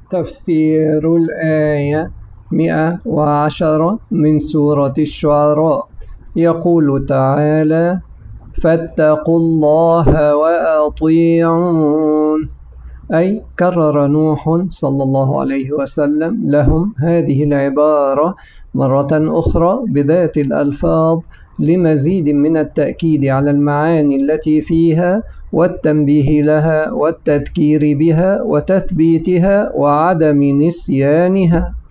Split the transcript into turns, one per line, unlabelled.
تفسير الآية 110 من سورة الشعراء. يقول تعالى: فاتقوا الله وأطيعون، أي كرر نوح صلى الله عليه وسلم لهم هذه العبارة مرة أخرى بذات الألفاظ لمزيد من التأكيد على المعاني التي فيها والتنبيه لها والتذكير بها وتثبيتها وعدم نسيانها.